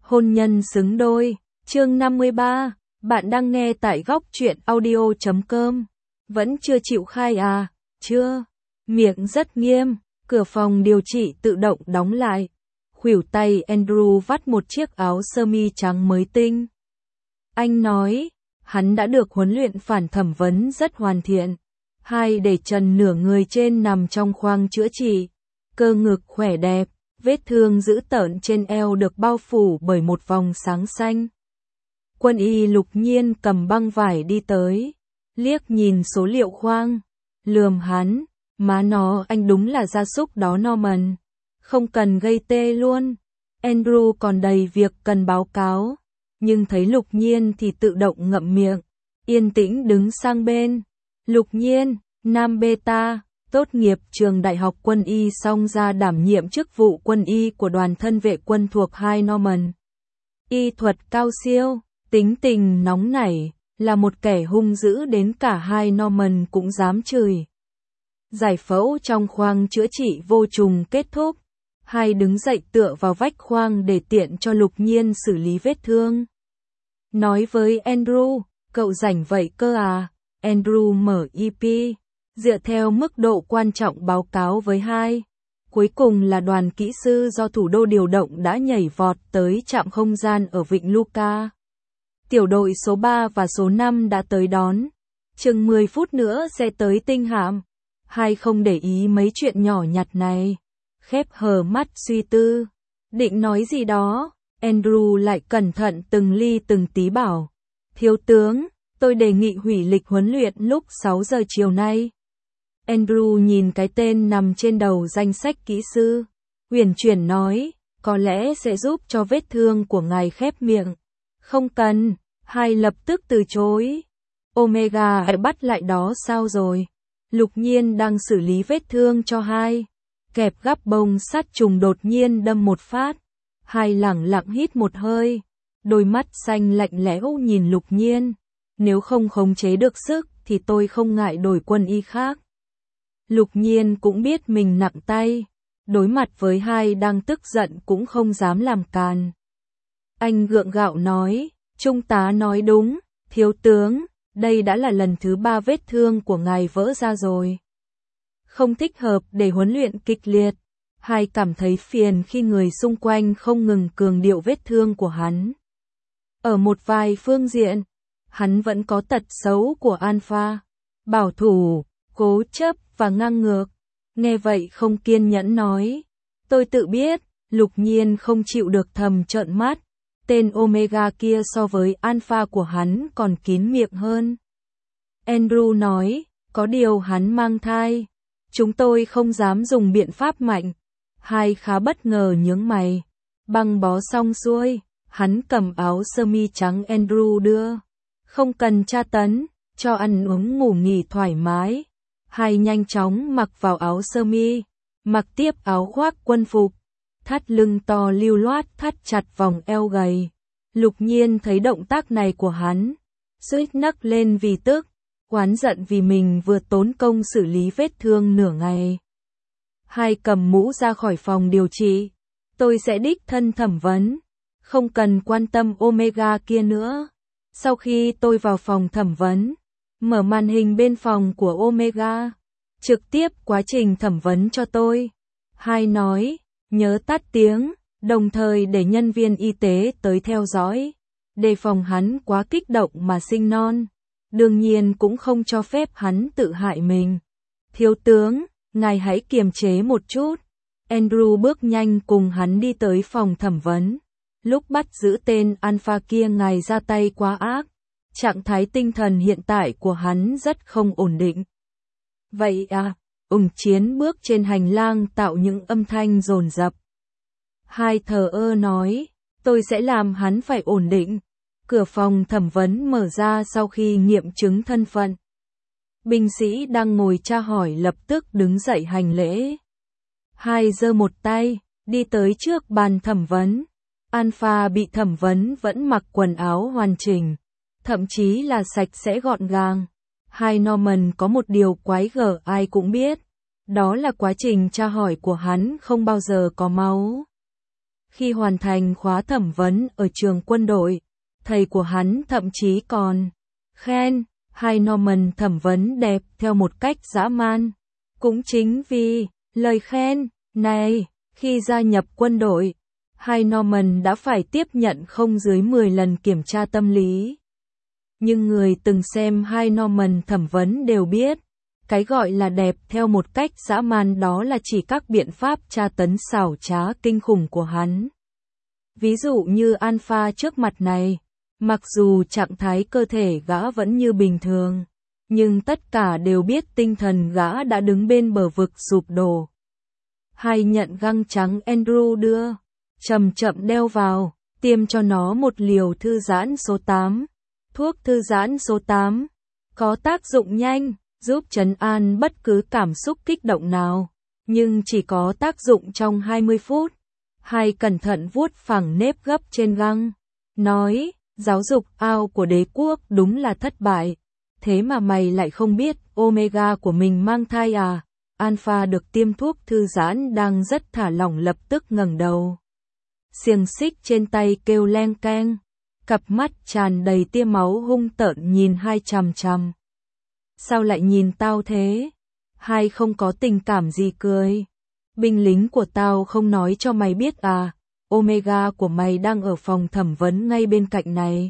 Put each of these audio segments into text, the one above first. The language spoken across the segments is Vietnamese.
Hôn nhân xứng đôi, chương 53, bạn đang nghe tại góc truyện audio.com. Vẫn chưa chịu khai à? Chưa. Miệng rất nghiêm, cửa phòng điều trị tự động đóng lại. Khuỷu tay Andrew vắt một chiếc áo sơ mi trắng mới tinh. Anh nói, hắn đã được huấn luyện phản thẩm vấn rất hoàn thiện. Để trần nửa người trên nằm trong khoang chữa trị. Cơ ngực khỏe đẹp, vết thương dữ tợn trên eo được bao phủ bởi một vòng sáng xanh. Quân y Lục Nhiên cầm băng vải đi tới, liếc nhìn số liệu khoang, lườm hắn, má nó anh đúng là gia súc đó Norman, không cần gây tê luôn. Andrew còn đầy việc cần báo cáo, nhưng thấy Lục Nhiên thì tự động ngậm miệng, yên tĩnh đứng sang bên. Lục Nhiên, nam beta, tốt nghiệp trường đại học quân y xong ra đảm nhiệm chức vụ quân y của đoàn thân vệ quân thuộc High Norman. Y thuật cao siêu, tính tình nóng nảy, là một kẻ hung dữ đến cả High Norman cũng dám chửi. Giải phẫu trong khoang chữa trị vô trùng kết thúc, đứng dậy tựa vào vách khoang để tiện cho Lục Nhiên xử lý vết thương. Nói với Andrew, cậu rảnh vậy cơ à? Andrew mở EP, dựa theo mức độ quan trọng báo cáo với Cuối cùng là đoàn kỹ sư do thủ đô điều động đã nhảy vọt tới trạm không gian ở Vịnh Luca. Tiểu đội số 3 và số 5 đã tới đón. Chừng 10 phút nữa sẽ tới tinh hạm. Không để ý mấy chuyện nhỏ nhặt này. Khép hờ mắt suy tư. Định nói gì đó, Andrew lại cẩn thận từng ly từng tí bảo. Thiếu tướng, tôi đề nghị hủy lịch huấn luyện lúc 6 giờ chiều nay. Andrew nhìn cái tên nằm trên đầu danh sách kỹ sư, uyển chuyển nói, có lẽ sẽ giúp cho vết thương của ngài khép miệng. Không cần, lập tức từ chối. Omega bắt lại đó sao rồi? Lục Nhiên đang xử lý vết thương cho kẹp gắp bông sắt trùng đột nhiên đâm một phát. Lẳng lặng hít một hơi, đôi mắt xanh lạnh lẽo nhìn Lục Nhiên. Nếu không khống chế được sức thì tôi không ngại đổi quân y khác. Lục Nhiên cũng biết mình nặng tay, đối mặt với đang tức giận cũng không dám làm càn. Anh gượng gạo nói, trung tá nói đúng, thiếu tướng, đây đã là lần thứ 3 vết thương của ngài vỡ ra rồi. Không thích hợp để huấn luyện kịch liệt. Cảm thấy phiền khi người xung quanh không ngừng cường điệu vết thương của hắn. Ở một vài phương diện, hắn vẫn có tật xấu của alpha, bảo thủ, cố chấp và ngang ngược. Nghe vậy không kiên nhẫn nói, tôi tự biết. Lục Nhiên không chịu được thầm trợn mắt, tên Omega kia so với alpha của hắn còn kín miệng hơn. Andrew nói, có điều hắn mang thai, chúng tôi không dám dùng biện pháp mạnh. Khá bất ngờ nhướng mày, băng bó xong xuôi, hắn cầm áo sơ mi trắng Andrew đưa. Không cần tra tấn, cho ăn uống ngủ nghỉ thoải mái. Nhanh chóng mặc vào áo sơ mi, mặc tiếp áo khoác quân phục, thắt lưng to lưu loát thắt chặt vòng eo gầy. Lục Nhiên thấy động tác này của hắn, suýt nấc lên vì tức, oán giận vì mình vừa tốn công xử lý vết thương nửa ngày. Cầm mũ ra khỏi phòng điều trị, tôi sẽ đích thân thẩm vấn, không cần quan tâm Omega kia nữa. Sau khi tôi vào phòng thẩm vấn, mở màn hình bên phòng của Omega, trực tiếp quá trình thẩm vấn cho tôi. Nói, nhớ tắt tiếng, đồng thời để nhân viên y tế tới theo dõi, đề phòng hắn quá kích động mà sinh non. Đương nhiên cũng không cho phép hắn tự hại mình. Thiếu tướng, ngài hãy kiềm chế một chút. Andrew bước nhanh cùng hắn đi tới phòng thẩm vấn. Lúc bắt giữ tên alpha kia ngài ra tay quá ác. Trạng thái tinh thần hiện tại của hắn rất không ổn định. Vậy à? Chiến bước trên hành lang tạo những âm thanh dồn dập. Thờ ơ nói, tôi sẽ làm hắn phải ổn định. Cửa phòng thẩm vấn mở ra sau khi nghiệm chứng thân phận. Binh sĩ đang ngồi tra hỏi lập tức đứng dậy hành lễ. Giơ một tay, đi tới trước bàn thẩm vấn. Alpha bị thẩm vấn vẫn mặc quần áo hoàn chỉnh, thậm chí là sạch sẽ gọn gàng. Norman có một điều quái gở ai cũng biết, đó là quá trình tra hỏi của hắn không bao giờ có máu. Khi hoàn thành khóa thẩm vấn ở trường quân đội, thầy của hắn thậm chí còn khen Hai Norman thẩm vấn đẹp theo một cách dã man. Cũng chính vì lời khen này, khi gia nhập quân đội, Hai Norman đã phải tiếp nhận không dưới 10 lần kiểm tra tâm lý. Nhưng người từng xem Hai Norman thẩm vấn đều biết, cái gọi là đẹp theo một cách dã man đó là chỉ các biện pháp tra tấn xảo trá kinh khủng của hắn. Ví dụ như Alpha trước mặt này, mặc dù trạng thái cơ thể gã vẫn như bình thường, nhưng tất cả đều biết tinh thần gã đã đứng bên bờ vực sụp đổ. Hai nhận găng trắng Andrew đưa, chậm chậm đeo vào, tiêm cho nó một liều thư giãn số 8. Thuốc thư giãn số 8 có tác dụng nhanh, giúp trấn an bất cứ cảm xúc kích động nào, nhưng chỉ có tác dụng trong 20 phút. Hai cẩn thận vuốt phẳng nếp gấp trên găng, nói, giáo dục ao của đế quốc đúng là thất bại. Thế mà mày lại không biết Omega của mình mang thai à? Alpha được tiêm thuốc thư giãn đang rất thả lỏng lập tức ngẩng đầu. Xiềng xích trên tay kêu leng keng, cặp mắt tràn đầy tia máu hung tợn nhìn Hai chằm chằm. Sao lại nhìn tao thế? Hai không có tình cảm gì cười. Binh lính của tao không nói cho mày biết à? Omega của mày đang ở phòng thẩm vấn ngay bên cạnh này.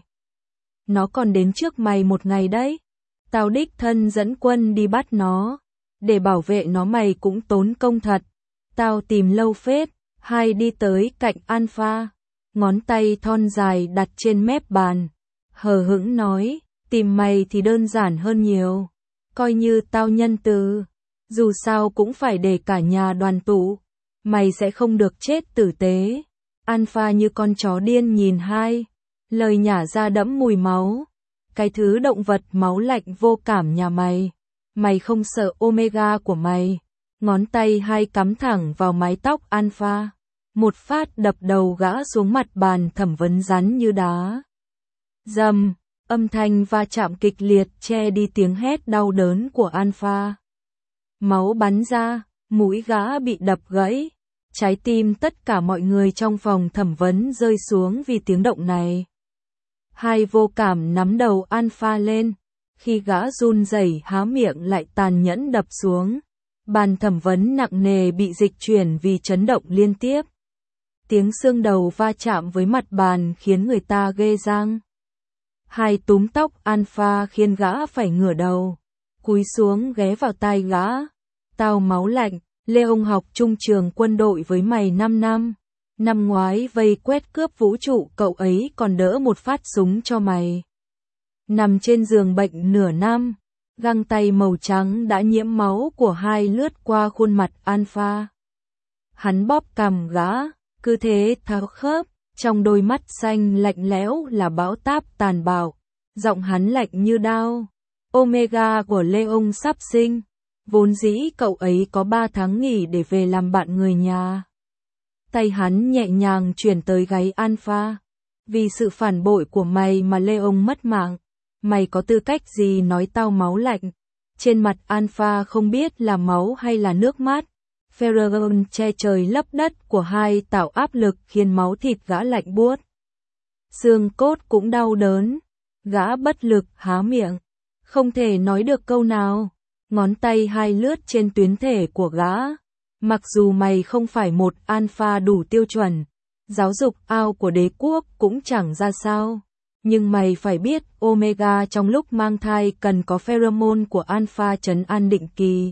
Nó còn đến trước mày một ngày đấy. Tao đích thân dẫn quân đi bắt nó. Để bảo vệ nó mày cũng tốn công thật. Tao tìm lâu phết. Hai đi tới cạnh Alpha, ngón tay thon dài đặt trên mép bàn, hờ hững nói, tìm mày thì đơn giản hơn nhiều. Coi như tao nhân từ, dù sao cũng phải để cả nhà đoàn tụ. Mày sẽ không được chết tử tế. Alpha như con chó điên nhìn Hai, lời nhả ra đẫm mùi máu. Cái thứ động vật máu lạnh vô cảm nhà mày. Mày không sợ Omega của mày. Ngón tay Hai cắm thẳng vào mái tóc Alpha. Một phát đập đầu gã xuống mặt bàn thẩm vấn rắn như đá. Rầm, âm thanh va chạm kịch liệt che đi tiếng hét đau đớn của Alpha. Máu bắn ra, mũi gã bị đập gãy. Trái tim tất cả mọi người trong phòng thẩm vấn rơi xuống vì tiếng động này. Hai vô cảm nắm đầu Alpha lên. Khi gã run rẩy há miệng lại tàn nhẫn đập xuống. Bàn thẩm vấn nặng nề bị dịch chuyển vì chấn động liên tiếp. Tiếng xương đầu va chạm với mặt bàn khiến người ta ghê răng. Hai túm tóc Alpha khiến gã phải ngửa đầu, cúi xuống ghé vào tai gã. Tao máu lạnh, Leon học trung trường quân đội với mày 5 năm. Năm ngoái vây quét cướp vũ trụ cậu ấy còn đỡ một phát súng cho mày. Nằm trên giường bệnh nửa năm, găng tay màu trắng đã nhiễm máu của Hai lướt qua khuôn mặt Alpha. Hắn bóp cằm gã, cứ thế tháo khớp, trong đôi mắt xanh lạnh lẽo là bão táp tàn bạo. Giọng hắn lạnh như đao. Omega của Leon sắp sinh. Vốn dĩ cậu ấy có 3 tháng nghỉ để về làm bạn người nhà. Tay hắn nhẹ nhàng chuyển tới gáy Alpha. Vì sự phản bội của mày mà Leon mất mạng. Mày có tư cách gì nói tao máu lạnh? Trên mặt Alpha không biết là máu hay là nước mắt. Pheromone che trời lấp đất của Hai tạo áp lực khiến máu thịt gã lạnh buốt. Xương cốt cũng đau đớn. Gã bất lực há miệng. Không thể nói được câu nào. Ngón tay Hai lướt trên tuyến thể của gã. Mặc dù mày không phải một Alpha đủ tiêu chuẩn, giáo dục ao của đế quốc cũng chẳng ra sao. Nhưng mày phải biết Omega trong lúc mang thai cần có pheromone của Alpha trấn an định kỳ.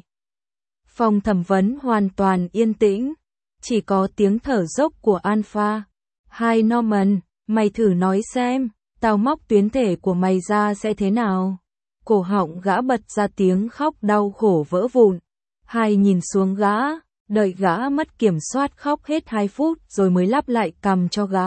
Phòng thẩm vấn hoàn toàn yên tĩnh, chỉ có tiếng thở dốc của Alpha. Hai Norman, mày thử nói xem, tao móc tuyến thể của mày ra sẽ thế nào? Cổ họng gã bật ra tiếng khóc đau khổ vỡ vụn. Hai nhìn xuống gã, đợi gã mất kiểm soát khóc hết 2 phút rồi mới lắp lại cằm cho gã.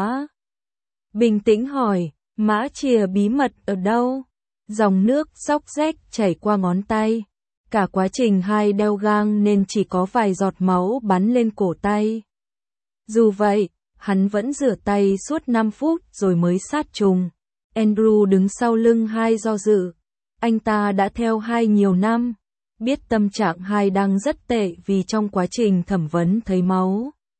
Bình tĩnh hỏi, mã chìa bí mật ở đâu? Dòng nước róc rách chảy qua ngón tay. Cả quá trình Hai đeo gang nên chỉ có vài giọt máu bắn lên cổ tay. Dù vậy, hắn vẫn rửa tay suốt 5 phút rồi mới sát trùng. Andrew đứng sau lưng Hai do dự. Anh ta đã theo Hai nhiều năm, biết tâm trạng Hai đang rất tệ vì trong quá trình thẩm vấn thấy máu.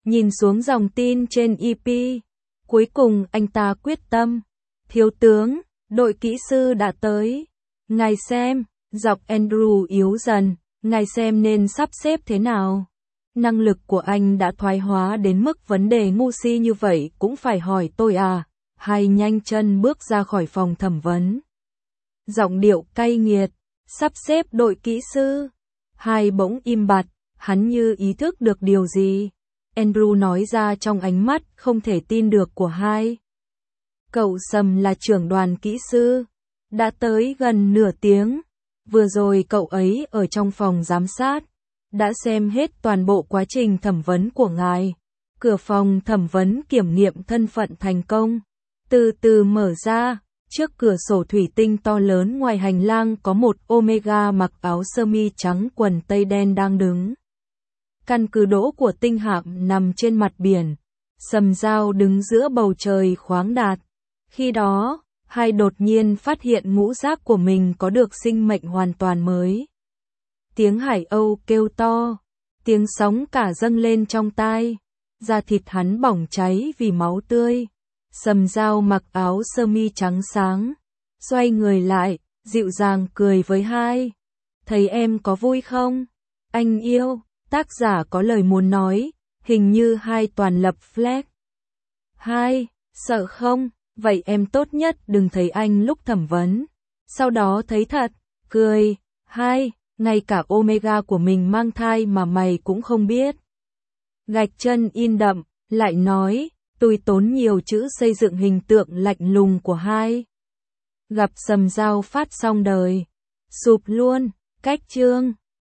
Nhìn xuống dòng tin trên EP, cuối cùng anh ta quyết tâm. Thiếu tướng, đội kỹ sư đã tới. Ngài xem, giọng Andrew yếu dần, ngài xem nên sắp xếp thế nào. Năng lực của anh đã thoái hóa đến mức vấn đề ngu si như vậy cũng phải hỏi tôi à. Hai nhanh chân bước ra khỏi phòng thẩm vấn. Giọng điệu cay nghiệt, sắp xếp đội kỹ sư. Hai bỗng im bặt, hắn như ý thức được điều gì. Andrew nói ra trong ánh mắt không thể tin được của hai. Cậu Sầm là trưởng đoàn kỹ sư, đã tới gần nửa tiếng. Vừa rồi cậu ấy ở trong phòng giám sát, đã xem hết toàn bộ quá trình thẩm vấn của ngài. Cửa phòng thẩm vấn kiểm nghiệm thân phận thành công, từ từ mở ra. Trước cửa sổ thủy tinh to lớn ngoài hành lang có một Omega mặc áo sơ mi trắng quần tây đen đang đứng. Căn cứ đỗ của tinh hạm nằm trên mặt biển. Sầm Dao đứng giữa bầu trời khoáng đạt. Khi đó, hai đột nhiên phát hiện ngũ giác của mình có được sinh mệnh hoàn toàn mới. Tiếng hải âu kêu to, tiếng sóng cả dâng lên trong tai. Da thịt hắn bỏng cháy vì máu tươi. Sầm Dao mặc áo sơ mi trắng sáng, xoay người lại, dịu dàng cười với hai. Thấy em có vui không? Anh yêu, tác giả có lời muốn nói, hình như hai toàn lập flag. Hai, sợ không? Vậy em tốt nhất đừng thấy anh lúc thẩm vấn. Sau đó thấy thật, cười. Hai, ngay cả Omega của mình mang thai mà mày cũng không biết. Gạch chân in đậm, lại nói. Tôi tốn nhiều chữ xây dựng hình tượng lạnh lùng của hai. Gặp Sầm Dao phát xong đời. Sụp luôn, cách chương.